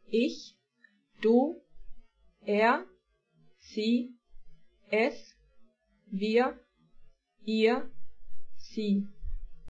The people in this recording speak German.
ich, du, er, sie, es, wir, ihr, sie.